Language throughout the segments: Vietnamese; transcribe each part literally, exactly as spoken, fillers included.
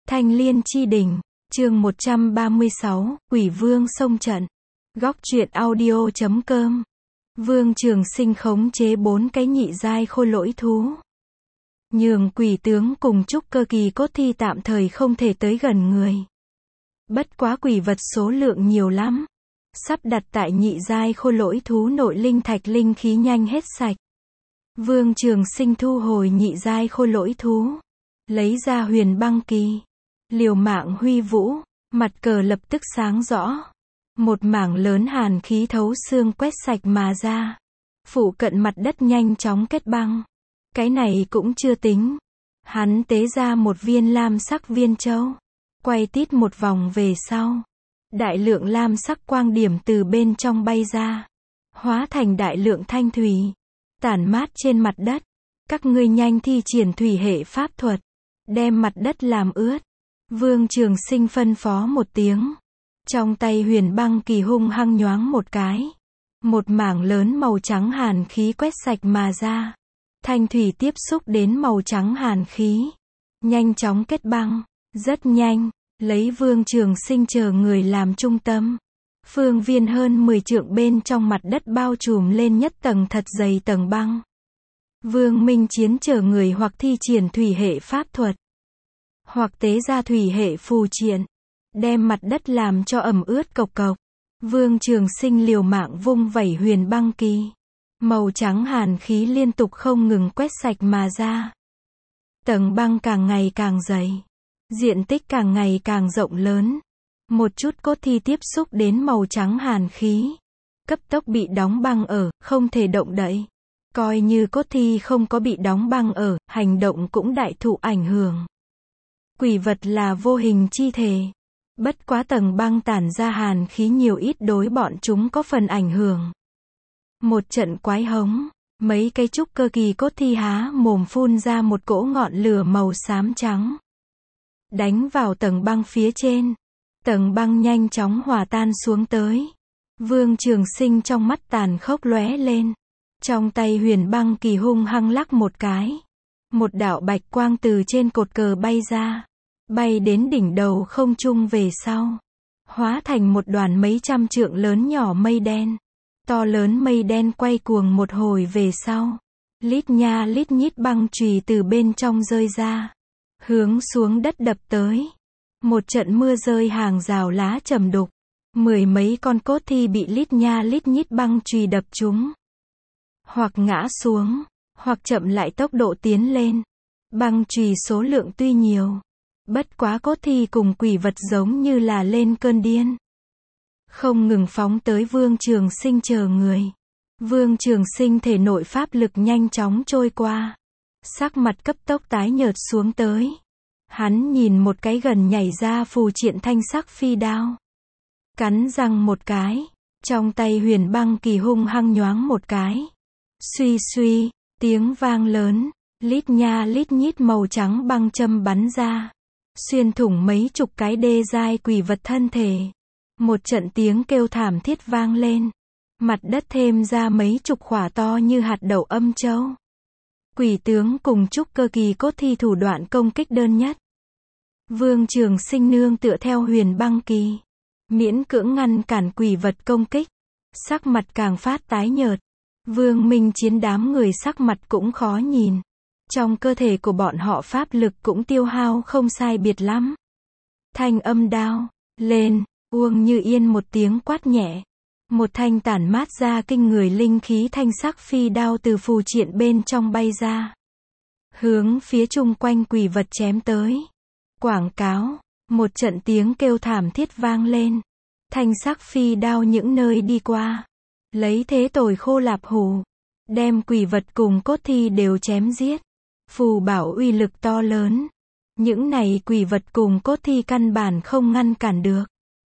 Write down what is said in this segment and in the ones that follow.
Thanh Liên Chi Đỉnh, chương một trăm ba mươi sáu, Quỷ Vương xông trận. Góc truyện audio chấm com. Vương Trường Sinh khống chế bốn cái nhị giai khôi lỗi thú. Nhường quỷ tướng cùng trúc cơ kỳ cốt thi tạm thời không thể tới gần người. Bất quá quỷ vật số lượng nhiều lắm. Sắp đặt tại nhị giai khôi lỗi thú nội linh thạch linh khí nhanh hết sạch. Vương Trường Sinh thu hồi nhị giai khôi lỗi thú. Lấy ra huyền băng kỳ. Liều mạng huy vũ, mặt cờ lập tức sáng rõ. Một mảng lớn hàn khí thấu xương quét sạch mà ra. Phụ cận mặt đất nhanh chóng kết băng. Cái này cũng chưa tính. Hắn tế ra một viên lam sắc viên châu. Quay tít một vòng về sau. Đại lượng lam sắc quang điểm từ bên trong bay ra. Hóa thành đại lượng thanh thủy. Tản mát trên mặt đất. Các ngươi nhanh thi triển thủy hệ pháp thuật. Đem mặt đất làm ướt. Vương Trường Sinh phân phó một tiếng. Trong tay huyền băng kỳ hung hăng nhoáng một cái. Một mảng lớn màu trắng hàn khí quét sạch mà ra. Thanh thủy tiếp xúc đến màu trắng hàn khí. Nhanh chóng kết băng. Rất nhanh. Lấy Vương Trường Sinh chờ người làm trung tâm. Phương viên hơn mười trượng bên trong mặt đất bao trùm lên nhất tầng thật dày tầng băng. Vương Minh Chiến chờ người hoặc thi triển thủy hệ pháp thuật. Hoặc tế ra thủy hệ phù triện. Đem mặt đất làm cho ẩm ướt cộc cộc. Vương Trường Sinh liều mạng vung vẩy huyền băng kỳ. Màu trắng hàn khí liên tục không ngừng quét sạch mà ra. Tầng băng càng ngày càng dày. Diện tích càng ngày càng rộng lớn. Một chút cốt thi tiếp xúc đến màu trắng hàn khí. Cấp tốc bị đóng băng ở, không thể động đậy. Coi như cốt thi không có bị đóng băng ở, hành động cũng đại thụ ảnh hưởng. Quỷ vật là vô hình chi thể. Bất quá tầng băng tản ra hàn khí nhiều ít đối bọn chúng có phần ảnh hưởng. Một trận quái hống, mấy cái trúc cơ kỳ cốt thi há mồm phun ra một cỗ ngọn lửa màu xám trắng. Đánh vào tầng băng phía trên. Tầng băng nhanh chóng hòa tan xuống tới. Vương Trường Sinh trong mắt tàn khốc lóe lên. Trong tay huyền băng kỳ hung hăng lắc một cái. Một đạo bạch quang từ trên cột cờ bay ra. Bay đến đỉnh đầu không trung về sau. Hóa thành một đoàn mấy trăm trượng lớn nhỏ mây đen. To lớn mây đen quay cuồng một hồi về sau. Lít nha lít nhít băng chùy từ bên trong rơi ra. Hướng xuống đất đập tới. Một trận mưa rơi hàng rào lá trầm đục. Mười mấy con cốt thi bị lít nha lít nhít băng chùy đập trúng. Hoặc ngã xuống. Hoặc chậm lại tốc độ tiến lên. Băng chùy số lượng tuy nhiều. Bất quá cốt thi cùng quỷ vật giống như là lên cơn điên. Không ngừng phóng tới Vương Trường Sinh chờ người. Vương Trường Sinh thể nội pháp lực nhanh chóng trôi qua. Sắc mặt cấp tốc tái nhợt xuống tới. Hắn nhìn một cái gần nhảy ra phù triện thanh sắc phi đao. Cắn răng một cái. Trong tay huyền băng kỳ hung hăng nhoáng một cái. Suy suy, tiếng vang lớn. Lít nha lít nhít màu trắng băng châm bắn ra. Xuyên thủng mấy chục cái đê giai quỷ vật thân thể. Một trận tiếng kêu thảm thiết vang lên. Mặt đất thêm ra mấy chục khỏa to như hạt đậu âm châu. Quỷ tướng cùng trúc cơ kỳ cốt thi thủ đoạn công kích đơn nhất. Vương Trường Sinh nương tựa theo huyền băng kỳ. Miễn cưỡng ngăn cản quỷ vật công kích. Sắc mặt càng phát tái nhợt. Vương Minh Chiến đám người sắc mặt cũng khó nhìn. Trong cơ thể của bọn họ pháp lực cũng tiêu hao không sai biệt lắm. Thanh âm đao, lên, Uông Như Yên một tiếng quát nhẹ. Một thanh tản mát ra kinh người linh khí thanh sắc phi đao từ phù triện bên trong bay ra. Hướng phía chung quanh quỷ vật chém tới. Quảng cáo, một trận tiếng kêu thảm thiết vang lên. Thanh sắc phi đao những nơi đi qua. Lấy thế tồi khô lạp hủ. Đem quỷ vật cùng cốt thi đều chém giết. Phù bảo uy lực to lớn. Những này quỷ vật cùng cốt thi căn bản không ngăn cản được.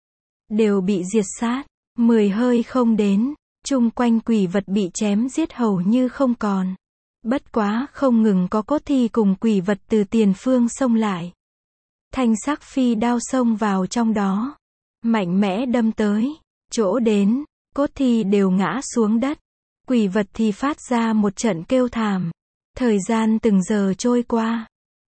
Đều bị diệt sát. Mười hơi không đến. Chung quanh quỷ vật bị chém giết hầu như không còn. Bất quá không ngừng có cốt thi cùng quỷ vật từ tiền phương xông lại. Thanh sắc phi đao xông vào trong đó. Mạnh mẽ đâm tới. Chỗ đến. Cốt thi đều ngã xuống đất. Quỷ vật thì phát ra một trận kêu thảm. Thời gian từng giờ trôi qua.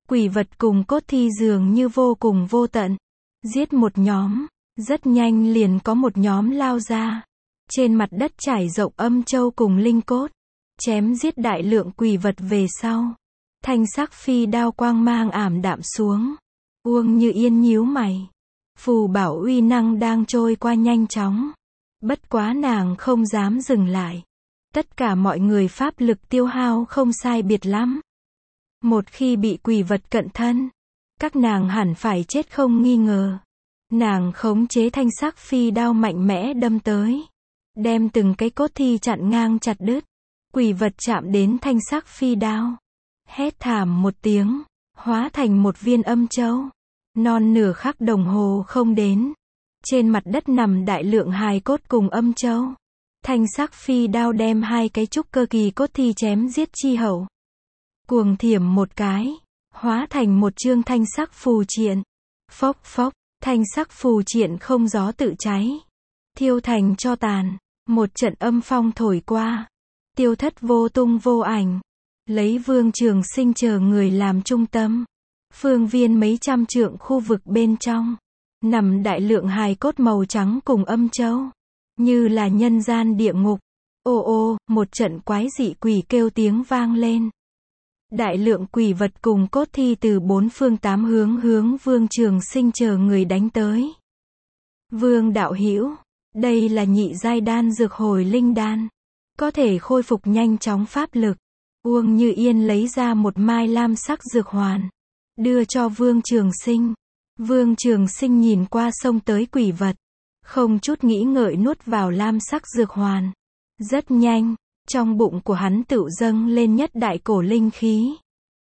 Quỷ vật cùng cốt thi dường như vô cùng vô tận. Giết một nhóm, rất nhanh liền có một nhóm lao ra. Trên mặt đất trải rộng âm châu cùng linh cốt. Chém giết đại lượng quỷ vật về sau. Thanh sắc phi đao quang mang ảm đạm xuống. Uông Như Yên nhíu mày. Phù bảo uy năng đang trôi qua nhanh chóng. Bất quá nàng không dám dừng lại. Tất cả mọi người pháp lực tiêu hao không sai biệt lắm. Một khi bị quỷ vật cận thân, các nàng hẳn phải chết không nghi ngờ. Nàng khống chế thanh sắc phi đao mạnh mẽ đâm tới. Đem từng cái cốt thi chặn ngang chặt đứt. Quỷ vật chạm đến thanh sắc phi đao. Hét thảm một tiếng, hóa thành một viên âm châu. Non nửa khắc đồng hồ không đến. Trên mặt đất nằm đại lượng hài cốt cùng âm châu. Thanh sắc phi đao đem hai cái trúc cơ kỳ cốt thi chém giết chi hậu. Cuồng thiểm một cái, hóa thành một chương thanh sắc phù triện. Phốc phốc, thanh sắc phù triện không gió tự cháy. Thiêu thành tro tàn, một trận âm phong thổi qua. Tiêu thất vô tung vô ảnh. Lấy Vương Trường Sinh chờ người làm trung tâm. Phương viên mấy trăm trượng khu vực bên trong. Nằm đại lượng hài cốt màu trắng cùng âm châu. Như là nhân gian địa ngục. Ô ô, một trận quái dị quỷ kêu tiếng vang lên. Đại lượng quỷ vật cùng cốt thi từ bốn phương tám hướng hướng Vương Trường Sinh chờ người đánh tới. Vương đạo hữu, đây là nhị giai đan dược hồi linh đan. Có thể khôi phục nhanh chóng pháp lực. Uông Như Yên lấy ra một mai lam sắc dược hoàn. Đưa cho Vương Trường Sinh. Vương Trường Sinh nhìn qua xông tới quỷ vật. Không chút nghĩ ngợi nuốt vào lam sắc dược hoàn. Rất nhanh, trong bụng của hắn tự dâng lên nhất đại cổ linh khí.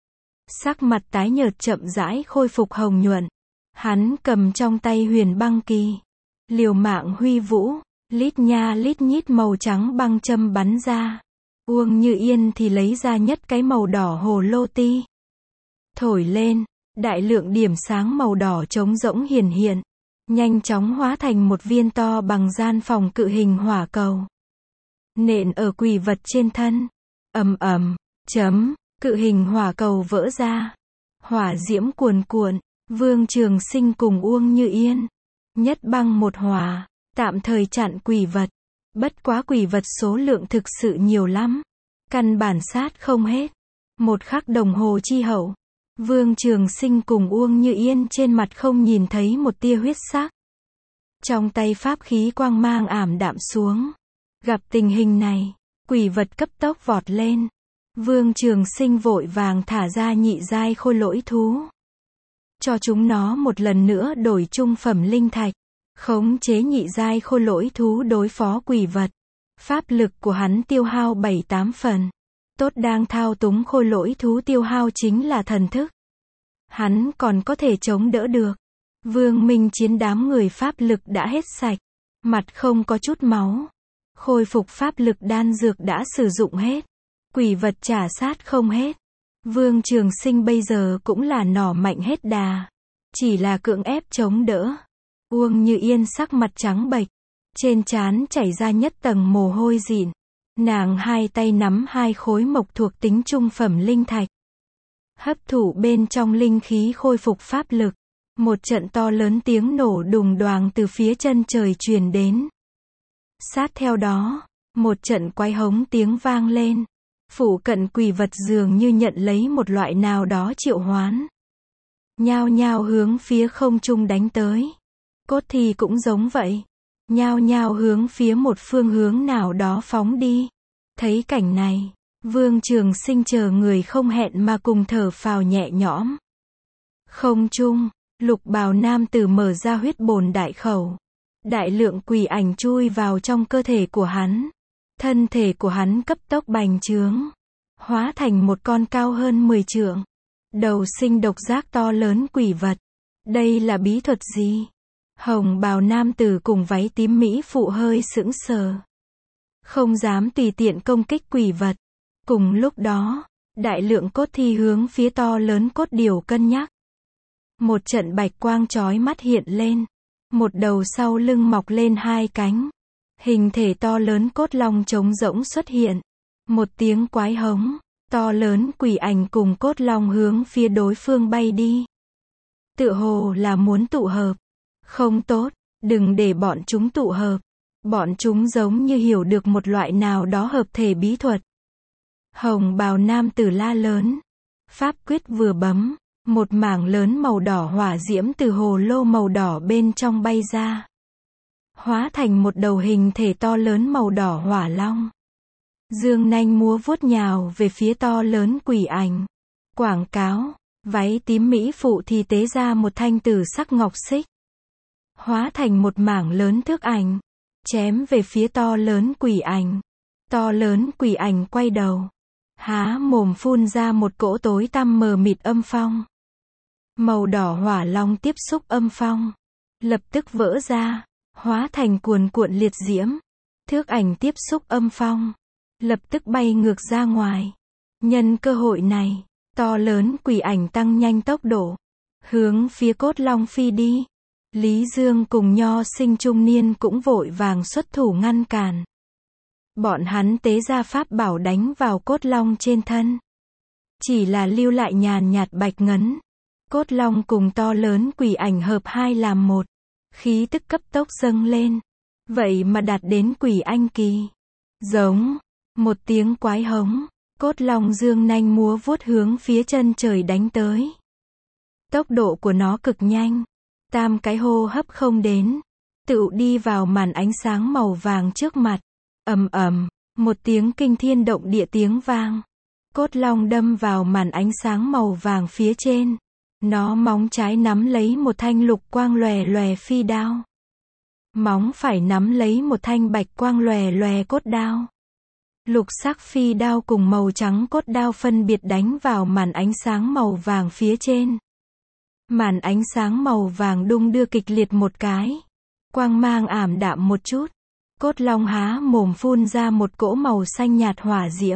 Sắc mặt tái nhợt chậm rãi khôi phục hồng nhuận. Hắn cầm trong tay huyền băng kỳ. Liều mạng huy vũ, lít nha lít nhít màu trắng băng châm bắn ra. Uông Như Yên thì lấy ra nhất cái màu đỏ hồ lô ti. Thổi lên, đại lượng điểm sáng màu đỏ trống rỗng hiển hiện. Nhanh chóng hóa thành một viên to bằng gian phòng cự hình hỏa cầu. Nện ở quỷ vật trên thân. Ầm ầm, chấm, cự hình hỏa cầu vỡ ra. Hỏa diễm cuồn cuộn, Vương Trường Sinh cùng Uông Như Yên. Nhất băng một hỏa, tạm thời chặn quỷ vật. Bất quá quỷ vật số lượng thực sự nhiều lắm. Căn bản sát không hết. Một khắc đồng hồ chi hậu. Vương Trường Sinh cùng Uông Như Yên trên mặt không nhìn thấy một tia huyết sắc. Trong tay pháp khí quang mang ảm đạm xuống. Gặp tình hình này, quỷ vật cấp tốc vọt lên. Vương Trường Sinh vội vàng thả ra nhị giai khôi lỗi thú. Cho chúng nó một lần nữa đổi trung phẩm linh thạch. Khống chế nhị giai khôi lỗi thú đối phó quỷ vật. Pháp lực của hắn tiêu hao bảy tám phần. Tốt đang thao túng khôi lỗi thú tiêu hao chính là thần thức. Hắn còn có thể chống đỡ được. Vương Minh Chiến đám người pháp lực đã hết sạch. Mặt không có chút máu. Khôi phục pháp lực đan dược đã sử dụng hết. Quỷ vật trả sát không hết. Vương Trường Sinh bây giờ cũng là nỏ mạnh hết đà. Chỉ là cưỡng ép chống đỡ. Uông Như Yên sắc mặt trắng bệch. Trên trán chảy ra nhất tầng mồ hôi dịn. Nàng hai tay nắm hai khối mộc thuộc tính trung phẩm linh thạch. Hấp thụ bên trong linh khí khôi phục pháp lực. Một trận to lớn tiếng nổ đùng đoàng từ phía chân trời truyền đến. Sát theo đó, một trận quái hống tiếng vang lên. Phủ cận quỷ vật dường như nhận lấy một loại nào đó triệu hoán. Nhao nhao hướng phía không trung đánh tới. Cốt thi cũng giống vậy. Nhao nhao hướng phía một phương hướng nào đó phóng đi. Thấy cảnh này, Vương Trường Sinh chờ người không hẹn mà cùng thở phào nhẹ nhõm. Không trung, lục bào nam tử mở ra huyết bồn đại khẩu. Đại lượng quỷ ảnh chui vào trong cơ thể của hắn. Thân thể của hắn cấp tốc bành trướng. Hóa thành một con cao hơn mười trượng. Đầu sinh độc giác to lớn quỷ vật. Đây là bí thuật gì? Hồng bào nam tử cùng váy tím mỹ phụ hơi sững sờ. Không dám tùy tiện công kích quỷ vật. Cùng lúc đó, đại lượng cốt thi hướng phía to lớn cốt điều cân nhắc. Một trận bạch quang chói mắt hiện lên. Một đầu sau lưng mọc lên hai cánh. Hình thể to lớn cốt long trống rỗng xuất hiện. Một tiếng quái hống. To lớn quỷ ảnh cùng cốt long hướng phía đối phương bay đi. Tựa hồ là muốn tụ hợp. Không tốt, đừng để bọn chúng tụ hợp. Bọn chúng giống như hiểu được một loại nào đó hợp thể bí thuật. Hồng bào nam tử la lớn. Pháp quyết vừa bấm, một mảng lớn màu đỏ hỏa diễm từ hồ lô màu đỏ bên trong bay ra. Hóa thành một đầu hình thể to lớn màu đỏ hỏa long. Dương nanh múa vuốt nhào về phía to lớn quỷ ảnh. Quảng cáo, váy tím mỹ phụ thì tế ra một thanh tử sắc ngọc xích. Hóa thành một mảng lớn thước ảnh. Chém về phía to lớn quỷ ảnh. To lớn quỷ ảnh quay đầu. Há mồm phun ra một cỗ tối tăm mờ mịt âm phong. Màu đỏ hỏa long tiếp xúc âm phong. Lập tức vỡ ra. Hóa thành cuồn cuộn liệt diễm. Thước ảnh tiếp xúc âm phong. Lập tức bay ngược ra ngoài. Nhân cơ hội này, to lớn quỷ ảnh tăng nhanh tốc độ. Hướng phía cốt long phi đi. Lý Dương cùng nho sinh trung niên cũng vội vàng xuất thủ ngăn cản. Bọn hắn tế ra pháp bảo đánh vào cốt long trên thân. Chỉ là lưu lại nhàn nhạt bạch ngấn. Cốt long cùng to lớn quỷ ảnh hợp hai làm một. Khí tức cấp tốc dâng lên. Vậy mà đạt đến quỷ anh kỳ. Giống. Một tiếng quái hống. Cốt long dương nanh múa vuốt hướng phía chân trời đánh tới. Tốc độ của nó cực nhanh. Tam cái hô hấp không đến. Tựu đi vào màn ánh sáng màu vàng trước mặt. Ầm ầm, một tiếng kinh thiên động địa tiếng vang. Cốt long đâm vào màn ánh sáng màu vàng phía trên. Nó móng trái nắm lấy một thanh lục quang lòe lòe phi đao. Móng phải nắm lấy một thanh bạch quang lòe lòe cốt đao. Lục sắc phi đao cùng màu trắng cốt đao phân biệt đánh vào màn ánh sáng màu vàng phía trên. Màn ánh sáng màu vàng đung đưa kịch liệt một cái. Quang mang ảm đạm một chút. Cốt long há mồm phun ra một cỗ màu xanh nhạt hỏa diễm.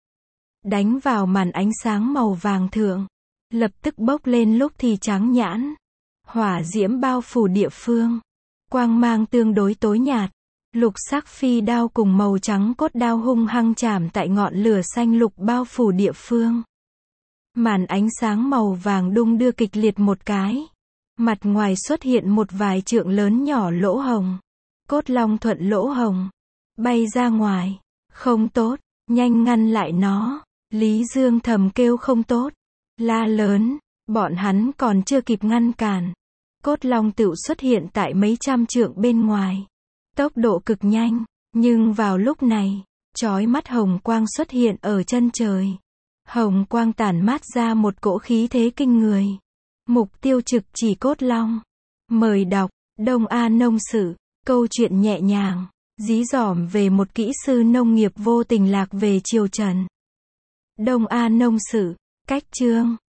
Đánh vào màn ánh sáng màu vàng thượng. Lập tức bốc lên lúc thì trắng nhãn. Hỏa diễm bao phủ địa phương. Quang mang tương đối tối nhạt. Lục sắc phi đao cùng màu trắng cốt đao hung hăng chạm tại ngọn lửa xanh lục bao phủ địa phương. Màn ánh sáng màu vàng đung đưa kịch liệt một cái. Mặt ngoài xuất hiện một vài trượng lớn nhỏ lỗ hồng. Cốt long thuận lỗ hồng. Bay ra ngoài. Không tốt, nhanh ngăn lại nó. Lý Dương thầm kêu không tốt. La lớn, bọn hắn còn chưa kịp ngăn cản. Cốt long tựu xuất hiện tại mấy trăm trượng bên ngoài. Tốc độ cực nhanh, nhưng vào lúc này, chói mắt hồng quang xuất hiện ở chân trời. Hồng quang tản mát ra một cỗ khí thế kinh người. Mục tiêu trực chỉ cốt long. Mời đọc, Đông A Nông Sự, câu chuyện nhẹ nhàng, dí dỏm về một kỹ sư nông nghiệp vô tình lạc về triều Trần. Đông A Nông Sự, cách chương.